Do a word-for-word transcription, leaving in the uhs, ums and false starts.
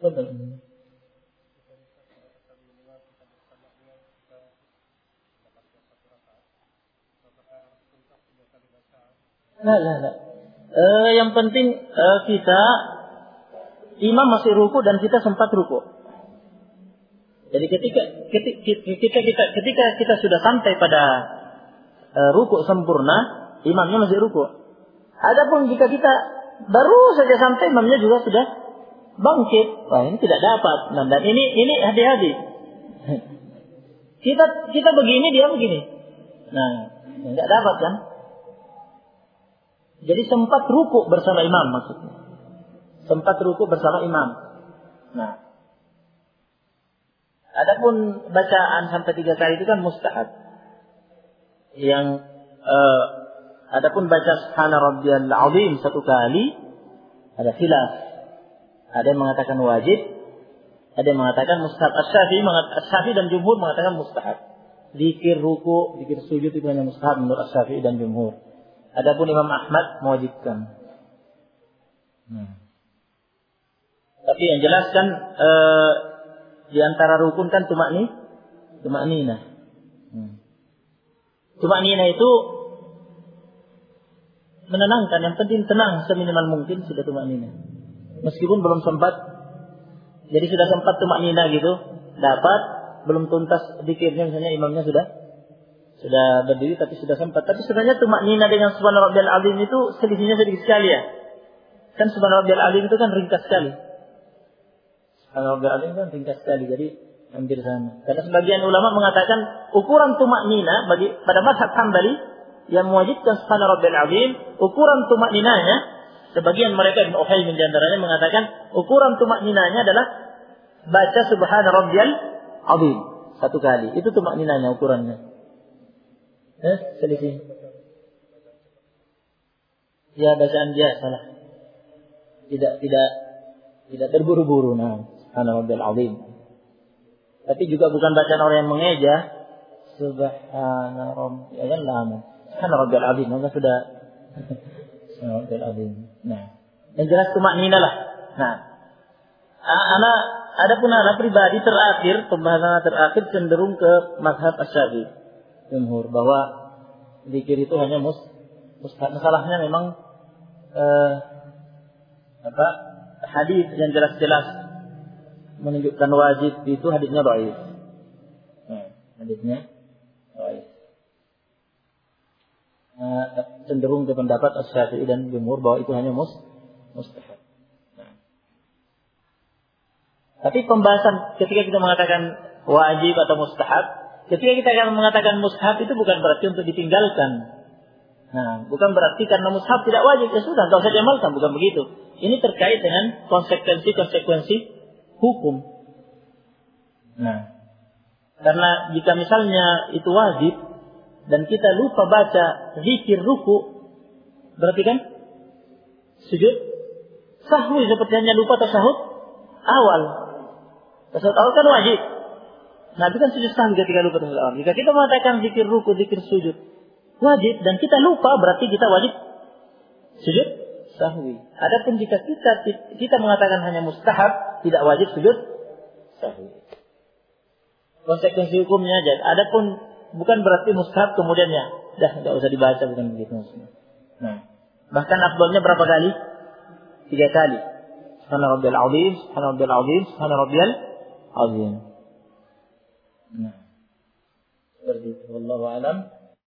Betul. Nah, nah, nah. Eh, yang penting eh, kita imam masih ruku dan kita sempat ruku. Jadi ketika ketika ketika kita ketika kita sudah sampai pada uh, ruku sempurna, imamnya masih ruku. Adapun jika kita baru saja sampai, imamnya juga sudah bangkit, wah ini tidak dapat. Nah, dan ini ini hati-hati. Kita kita begini, dia begini. Nah, tidak dapat kan? Jadi sempat ruku bersama imam maksudnya. Sempat ruku bersama imam. Nah, adapun bacaan sampai tiga kali itu kan mustahab. Yang uh, adapun baca subhana rabbiyal azim satu kali ada khilaf. Ada yang mengatakan wajib, ada yang mengatakan mustahab. Asy-Syafi'i Asy-Syafi'i dan jumhur mengatakan mustahab. Zikir ruku, zikir sujud itu hanya mustahab menurut Asy-Syafi'i dan jumhur. Adapun Imam Ahmad mewajibkan. Hmm. Tapi yang jelaskan uh, di antara rukun kan tumakni, tumaknina. Hmm. Tumaknina itu menenangkan, yang penting tenang seminimal mungkin sudah tumaknina. Meskipun belum sempat, jadi sudah sempat tumaknina gitu, dapat, belum tuntas zikirnya misalnya imamnya sudah sudah berdiri tapi sudah sempat. Tapi sebenarnya tumaknina dengan subhana rabbiyal azim itu selisihnya sedikit sekali ya. Kan subhana rabbiyal azim itu kan ringkas sekali. Subhanallah kan ringkas sekali, jadi hampir sama. Karena sebagian ulama mengatakan ukuran tumaknina bagi pada mazhab Hambali yang mewajibkan subhana rabbiyal azim, ukuran tumakninanya, sebagian mereka Ibnu Utsaimin di antaranya mengatakan ukuran tumakninanya adalah baca subhana rabbiyal azim satu kali. Itu tumakninanya ukurannya. Eh, selisih. Ya bacaan dia salah. Tidak tidak tidak terburu-buru. Nah, subhana rabbiyal azim. Tapi juga bukan bacaan orang yang mengeja. Subhana rabbiyal azim. Subhana rabbiyal azim. Maka sudah subhana rabbiyal azim. Nah, yang jelas tumaknina lah. Nah, ana adapun ana pribadi terakhir, pembahasan terakhir cenderung ke mazhab Asy-Syafi'i. Jumhur bahwa zikir itu hanya mus mustahab. Masalahnya memang eh, apa hadis yang jelas-jelas menunjukkan wajib itu hadisnya dhaif. Nah, hadisnya dhaif. Nah, cenderung ke pendapat Asy-Syafi'i dan Jumhur bahwa itu hanya mus mustahab. Nah. Tapi pembahasan ketika kita mengatakan wajib atau mustahab, ketika kita akan mengatakan mustahab itu bukan berarti untuk ditinggalkan. Nah, bukan berarti karena mustahab tidak wajib, ya sudah, tidak usah diamalkan, bukan begitu. Ini terkait dengan konsekuensi-konsekuensi hukum. Nah, karena jika misalnya itu wajib dan kita lupa baca zikir ruku, berarti kan sujud sahwi seperti hanya lupa tasahud awal. Tasahud awal kan wajib. Nah, itu kan sujud sahwi ketika lupa tasahud awal. Jika kita mengatakan zikir ruku, zikir sujud wajib dan kita lupa, berarti kita wajib sujud sahwi. Adapun jika kita kita mengatakan hanya mustahab, tidak wajib sujud sahwi. Konsekuensi hukumnya aja. Adapun bukan berarti mustahab kemudiannya dah tidak usah dibaca, bukan begitu maksudnya. Nah, bahkan afdalnya berapa kali? Tiga kali. Subhana rabbiyal azim, subhana rabbiyal azim, subhana rabbiyal azim. Nah, seperti itu. Wallahu a'lam.